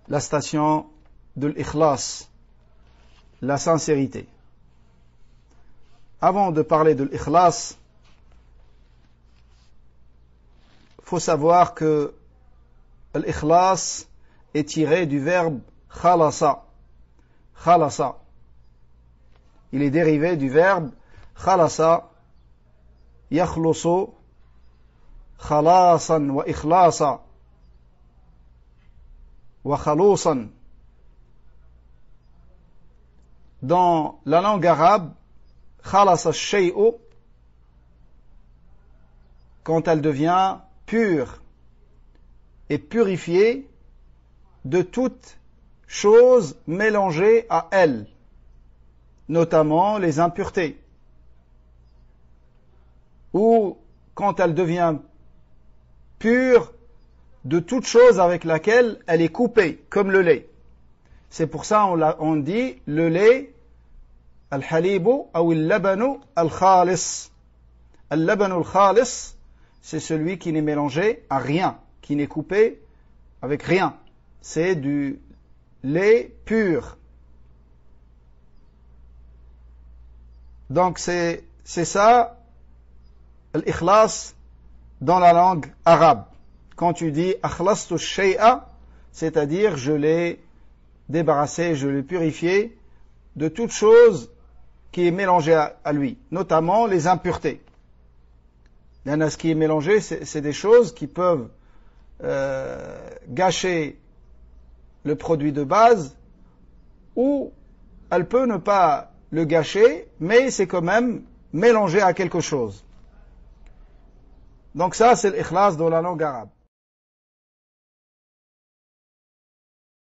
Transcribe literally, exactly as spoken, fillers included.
la station de l'ikhlas, la sincérité. Avant de parler de l'ikhlas, il faut savoir que l'ikhlas est tiré du verbe khalasa. Khalasa. Il est dérivé du verbe khalasa, yakhlusu, khalasan wa ikhlasa, wa khalousan. Dans la langue arabe, khalasa shay'u, quand elle devient pure et purifiée de toute chose mélangée à elle, notamment les impuretés, ou quand elle devient pure de toute chose avec laquelle elle est coupée, comme le lait. C'est pour ça on, on dit le lait al-halibu ou al-labanu al-khalis. Al-labanu al-khalis, c'est celui qui n'est mélangé à rien, qui n'est coupé avec rien. C'est du lait pur. Donc c'est c'est ça l'ikhlas dans la langue arabe. Quand tu dis akhlastu shay'a, c'est-à-dire je l'ai débarrassé, je l'ai purifié de toute chose qui est mélangée à, à lui, notamment les impuretés. Il y en a ce qui est mélangé, c'est, c'est des choses qui peuvent euh, gâcher le produit de base, ou elle peut ne pas le gâcher, mais c'est quand même mélangé à quelque chose. Donc ça, c'est l'ikhlas dans la langue arabe.